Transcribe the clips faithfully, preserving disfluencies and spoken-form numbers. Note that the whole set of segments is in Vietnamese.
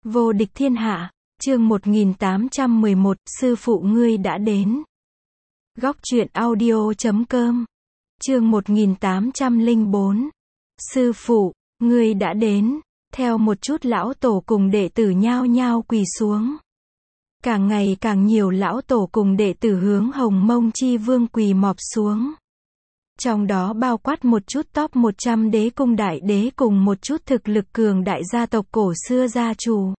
Vô địch thiên hạ, chương một nghìn tám trăm mười một, sư phụ ngươi đã đến. Góc truyện audio chấm com, chương một nghìn tám trăm lẻ bốn. Sư phụ, ngươi đã đến. Theo một chút lão tổ cùng đệ tử nhao nhao quỳ xuống. Càng ngày càng nhiều lão tổ cùng đệ tử hướng Hồng Mông Chi Vương quỳ mọp xuống. Trong đó bao quát một chút top một trăm đế cung đại đế cùng một chút thực lực cường đại gia tộc cổ xưa gia chủ.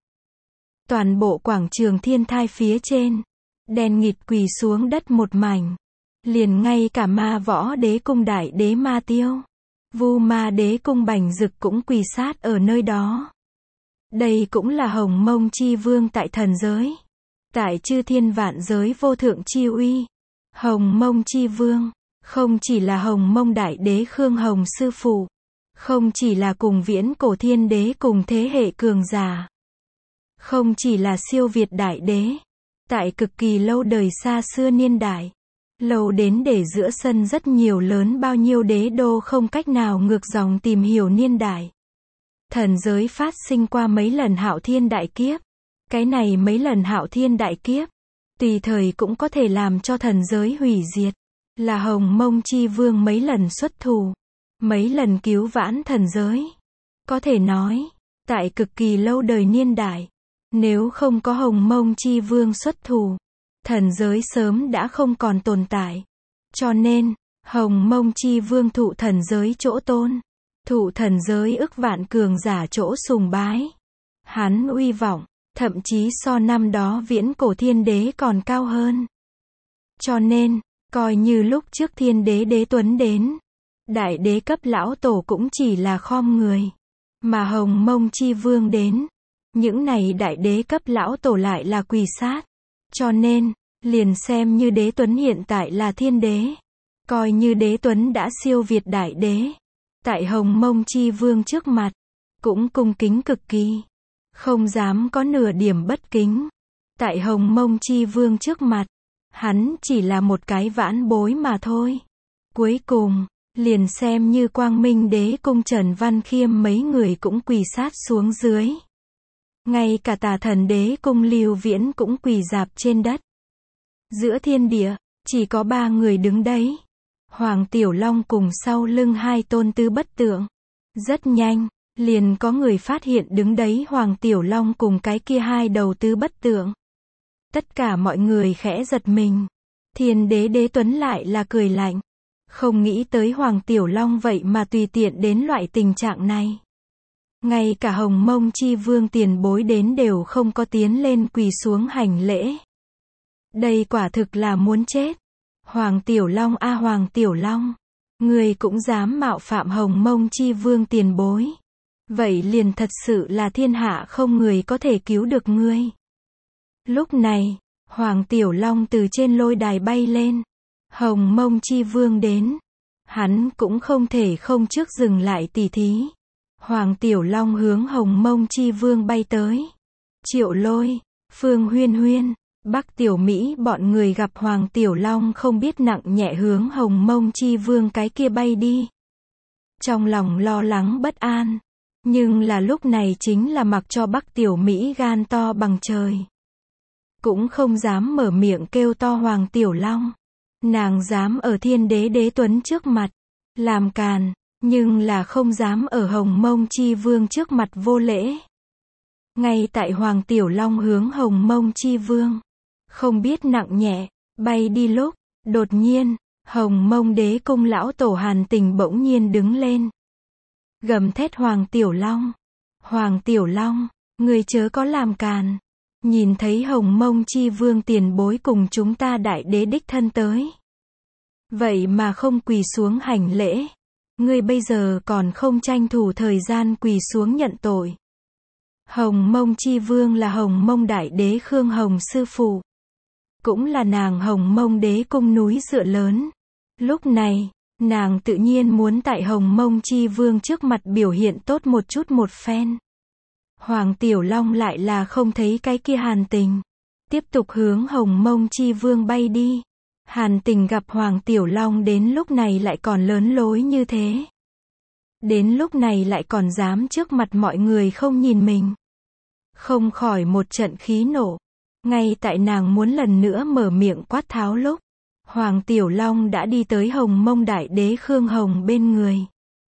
Toàn bộ quảng trường thiên thai phía trên, đen nghịt quỳ xuống đất một mảnh. Liền ngay cả ma võ đế cung đại đế Ma Tiêu, Vu Ma đế cung Bành Dực cũng quỳ sát ở nơi đó. Đây cũng là Hồng Mông Chi Vương tại thần giới. Tại chư thiên vạn giới vô thượng chi uy. Hồng Mông Chi Vương, không chỉ là Hồng Mông đại đế Khương Hồng sư phụ, không chỉ là cùng viễn cổ thiên đế cùng thế hệ cường giả, không chỉ là siêu việt đại đế, tại cực kỳ lâu đời xa xưa niên đại, lâu đến để giữa sân rất nhiều lớn bao nhiêu đế đô không cách nào ngược dòng tìm hiểu niên đại. Thần giới phát sinh qua mấy lần hạo thiên đại kiếp. Cái này mấy lần hạo thiên đại kiếp, tùy thời cũng có thể làm cho thần giới hủy diệt. Là Hồng Mông Chi Vương mấy lần xuất thủ, mấy lần cứu vãn thần giới. Có thể nói, tại cực kỳ lâu đời niên đại, nếu không có Hồng Mông Chi Vương xuất thủ, thần giới sớm đã không còn tồn tại. Cho nên, Hồng Mông Chi Vương thụ thần giới chỗ tôn, thụ thần giới ức vạn cường giả chỗ sùng bái. Hắn uy vọng, thậm chí so năm đó viễn cổ thiên đế còn cao hơn. Cho nên, coi như lúc trước thiên đế đế tuấn đến, đại đế cấp lão tổ cũng chỉ là khom người. Mà Hồng Mông Chi Vương đến, những này đại đế cấp lão tổ lại là quỳ sát. Cho nên, liền xem như đế tuấn hiện tại là thiên đế, coi như đế tuấn đã siêu việt đại đế, tại Hồng Mông Chi Vương trước mặt, cũng cung kính cực kỳ, không dám có nửa điểm bất kính. Tại Hồng Mông Chi Vương trước mặt, hắn chỉ là một cái vãn bối mà thôi. Cuối cùng, liền xem như Quang Minh đế cung Trần Văn Khiêm mấy người cũng quỳ sát xuống dưới. Ngay cả Tà Thần đế cung Lưu Viễn cũng quỳ rạp trên đất. Giữa thiên địa, chỉ có ba người đứng đấy. Hoàng Tiểu Long cùng sau lưng hai tôn tứ bất tượng. Rất nhanh, liền có người phát hiện đứng đấy Hoàng Tiểu Long cùng cái kia hai đầu tứ bất tượng. Tất cả mọi người khẽ giật mình. Thiên đế đế tuấn lại là cười lạnh. Không nghĩ tới Hoàng Tiểu Long vậy mà tùy tiện đến loại tình trạng này. Ngay cả Hồng Mông Chi Vương tiền bối đến đều không có tiến lên quỳ xuống hành lễ. Đây quả thực là muốn chết. Hoàng Tiểu Long a Hoàng Tiểu Long, người cũng dám mạo phạm Hồng Mông Chi Vương tiền bối. Vậy liền thật sự là thiên hạ không người có thể cứu được ngươi. Lúc này, Hoàng Tiểu Long từ trên lôi đài bay lên. Hồng Mông Chi Vương đến. Hắn cũng không thể không trước dừng lại tỉ thí. Hoàng Tiểu Long hướng Hồng Mông Chi Vương bay tới. Triệu Lôi, Phương Huyên Huyên, Bắc Tiểu Mỹ bọn người gặp Hoàng Tiểu Long không biết nặng nhẹ hướng Hồng Mông Chi Vương cái kia bay đi. Trong lòng lo lắng bất an. Nhưng là lúc này chính là mặc cho Bắc Tiểu Mỹ gan to bằng trời. Cũng không dám mở miệng kêu to Hoàng Tiểu Long. Nàng dám ở thiên đế đế tuấn trước mặt làm càn, nhưng là không dám ở Hồng Mông Chi Vương trước mặt vô lễ. Ngay tại Hoàng Tiểu Long hướng Hồng Mông Chi Vương, không biết nặng nhẹ, bay đi lúc, đột nhiên, Hồng Mông đế cung lão tổ Hàn Tình bỗng nhiên đứng lên. Gầm thét Hoàng Tiểu Long. Hoàng Tiểu Long, người chớ có làm càn. Nhìn thấy Hồng Mông Chi Vương tiền bối cùng chúng ta đại đế đích thân tới. Vậy mà không quỳ xuống hành lễ. Ngươi bây giờ còn không tranh thủ thời gian quỳ xuống nhận tội. Hồng Mông Chi Vương là Hồng Mông đại đế Khương Hồng sư phụ. Cũng là nàng Hồng Mông đế cung núi dựa lớn. Lúc này, nàng tự nhiên muốn tại Hồng Mông Chi Vương trước mặt biểu hiện tốt một chút một phen. Hoàng Tiểu Long lại là không thấy cái kia Hàn Tình. Tiếp tục hướng Hồng Mông Chi Vương bay đi. Hàn Tình gặp Hoàng Tiểu Long đến lúc này lại còn lớn lối như thế. Đến lúc này lại còn dám trước mặt mọi người không nhìn mình. không khỏi một trận khí nộ. Ngay tại nàng muốn lần nữa mở miệng quát tháo lúc, Hoàng Tiểu Long đã đi tới Hồng Mông Đại Đế Khương Hồng bên người.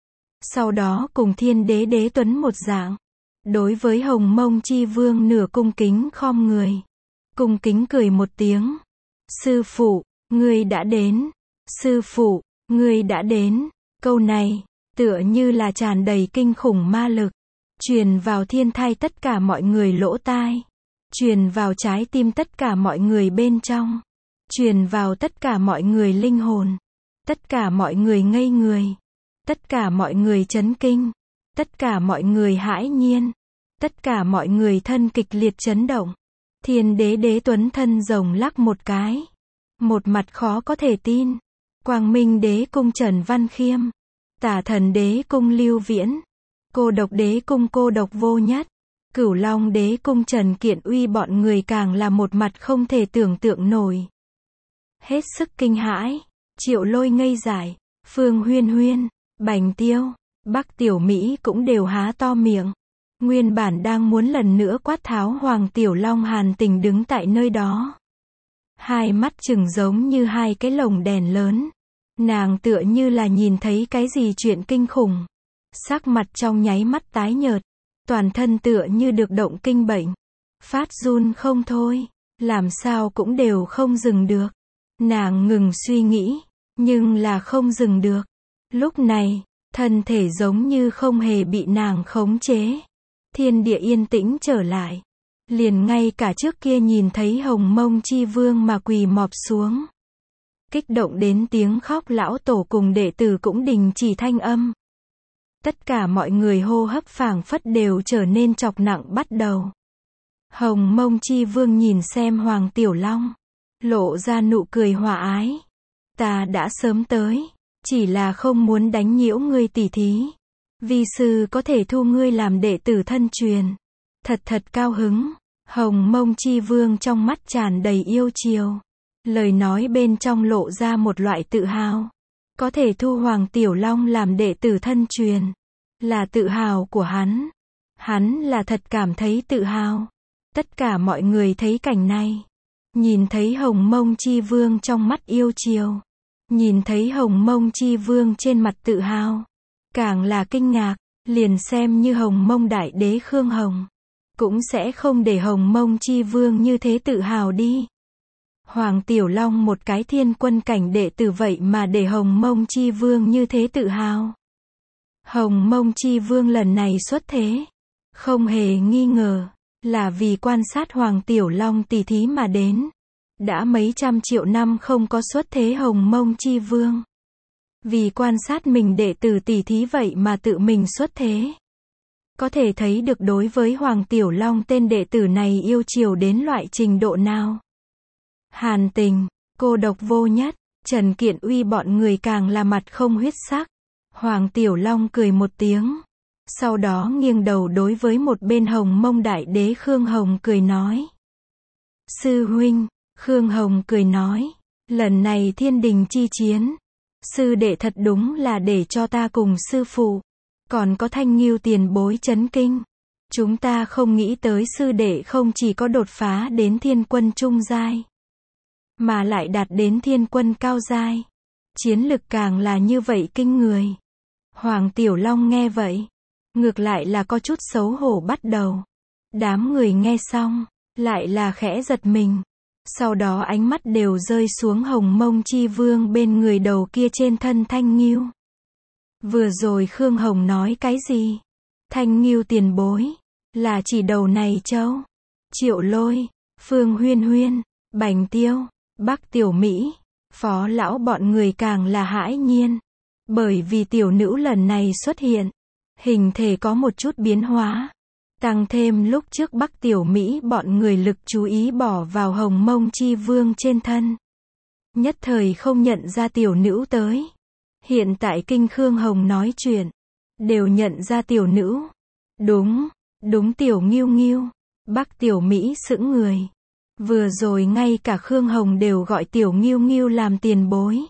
Sau đó cùng Thiên Đế Đế Tuấn một dạng, đối với Hồng Mông Chi Vương nửa cung kính khom người. Cung kính cười một tiếng. Sư phụ, ngươi đã đến. Sư phụ, ngươi đã đến. Câu này, tựa như là tràn đầy kinh khủng ma lực, truyền vào thiên thai tất cả mọi người lỗ tai, truyền vào trái tim tất cả mọi người bên trong, truyền vào tất cả mọi người linh hồn. Tất cả mọi người ngây người, tất cả mọi người chấn kinh, tất cả mọi người hãi nhiên, tất cả mọi người thân kịch liệt chấn động. Thiên Đế Đế Tuấn thân rồng lắc một cái, một mặt khó có thể tin. Quang Minh Đế Cung Trần Văn Khiêm, Tả Thần Đế Cung Lưu Viễn, Cô Độc Đế Cung Cô Độc Vô Nhất, Cửu Long Đế Cung Trần Kiện Uy bọn người càng là một mặt không thể tưởng tượng nổi. Hết sức kinh hãi. Triệu Lôi ngây dại, Phương Huyên Huyên, Bành Tiêu, Bắc Tiểu Mỹ cũng đều há to miệng. Nguyên bản đang muốn lần nữa quát tháo Hoàng Tiểu Long Hàn Tình đứng tại nơi đó. Hai mắt trừng giống như hai cái lồng đèn lớn. Nàng tựa như là nhìn thấy cái gì chuyện kinh khủng. Sắc mặt trong nháy mắt tái nhợt. Toàn thân tựa như được động kinh bệnh. Phát run không thôi. Làm sao cũng đều không dừng được. Nàng ngừng suy nghĩ. Nhưng là không dừng được. Lúc này, thân thể giống như không hề bị nàng khống chế. Thiên địa yên tĩnh trở lại. Liền ngay cả trước kia nhìn thấy Hồng Mông Chi Vương mà quỳ mọp xuống. Kích động đến tiếng khóc lão tổ cùng đệ tử cũng đình chỉ thanh âm. Tất cả mọi người hô hấp phảng phất đều trở nên chọc nặng bắt đầu. Hồng Mông Chi Vương nhìn xem Hoàng Tiểu Long, lộ ra nụ cười hòa ái. Ta đã sớm tới, chỉ là không muốn đánh nhiễu ngươi tỉ thí. Vi sư có thể thu ngươi làm đệ tử thân truyền. Thật thật cao hứng. Hồng Mông Chi Vương trong mắt tràn đầy yêu chiều. Lời nói bên trong lộ ra một loại tự hào. Có thể thu Hoàng Tiểu Long làm đệ tử thân truyền, là tự hào của hắn. Hắn là thật cảm thấy tự hào. Tất cả mọi người thấy cảnh này. Nhìn thấy Hồng Mông Chi Vương trong mắt yêu chiều. Nhìn thấy Hồng Mông Chi Vương trên mặt tự hào. Càng là kinh ngạc, liền xem như Hồng Mông Đại Đế Khương Hồng. Cũng sẽ không để Hồng Mông Chi Vương như thế tự hào đi. Hoàng Tiểu Long một cái thiên quân cảnh đệ tử vậy mà để Hồng Mông Chi Vương như thế tự hào. Hồng Mông Chi Vương lần này xuất thế, không hề nghi ngờ, là vì quan sát Hoàng Tiểu Long tỷ thí mà đến. Đã mấy trăm triệu năm không có xuất thế Hồng Mông Chi Vương. Vì quan sát mình đệ tử tỷ thí vậy mà tự mình xuất thế. Có thể thấy được đối với Hoàng Tiểu Long tên đệ tử này yêu chiều đến loại trình độ nào. Hàn Tình, Cô Độc Vô Nhất, Trần Kiện Uy bọn người càng là mặt không huyết sắc. Hoàng Tiểu Long cười một tiếng. Sau đó nghiêng đầu đối với một bên Hồng Mông Đại Đế Khương Hồng cười nói. Sư huynh, Khương Hồng cười nói. Lần này thiên đình chi chiến. Sư đệ thật đúng là để cho ta cùng sư phụ. Còn có Thanh Nghiêu tiền bối chấn kinh. Chúng ta không nghĩ tới sư đệ không chỉ có đột phá đến thiên quân trung giai, mà lại đạt đến thiên quân cao giai. Chiến lực càng là như vậy kinh người. Hoàng Tiểu Long nghe vậy, ngược lại là có chút xấu hổ bắt đầu. Đám người nghe xong, lại là khẽ giật mình. Sau đó ánh mắt đều rơi xuống Hồng Mông Chi Vương bên người đầu kia trên thân Thanh Nghiêu. Vừa rồi Khương Hồng nói cái gì? Thanh Nghiêu tiền bối, là chỉ đầu này châu. Triệu Lôi, Phương Huyên Huyên, Bành Tiêu, Bắc Tiểu Mỹ, Phó Lão bọn người càng là hãi nhiên. Bởi vì tiểu nữ lần này xuất hiện, hình thể có một chút biến hóa. Tăng thêm lúc trước Bắc Tiểu Mỹ bọn người lực chú ý bỏ vào Hồng Mông Chi Vương trên thân. Nhất thời không nhận ra tiểu nữ tới. Hiện tại kinh Khương Hồng nói chuyện, đều nhận ra tiểu nữ. Đúng, đúng Tiểu Nghiêu Nghiêu. Bắc Tiểu Mỹ sững người. Vừa rồi ngay cả Khương Hồng đều gọi Tiểu Nghiêu Nghiêu làm tiền bối.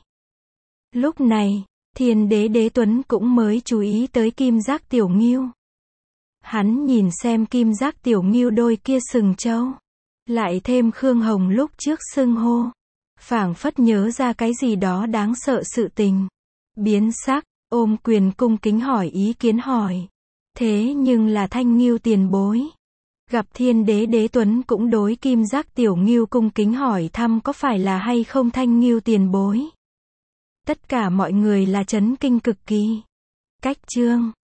Lúc này, Thiên Đế Đế Tuấn cũng mới chú ý tới kim giác Tiểu Nghiêu. Hắn nhìn xem Kim Giác Tiểu Ngưu đôi kia sừng trâu. Lại thêm Khương Hồng lúc trước xưng hô. Phảng phất nhớ ra cái gì đó đáng sợ sự tình. Biến sắc, ôm quyền cung kính hỏi ý kiến hỏi. Thế nhưng là Thanh Ngưu tiền bối. Gặp Thiên Đế Đế Tuấn cũng đối Kim Giác Tiểu Ngưu cung kính hỏi thăm có phải là hay không Thanh Ngưu tiền bối. Tất cả mọi người là chấn kinh cực kỳ. Cách chương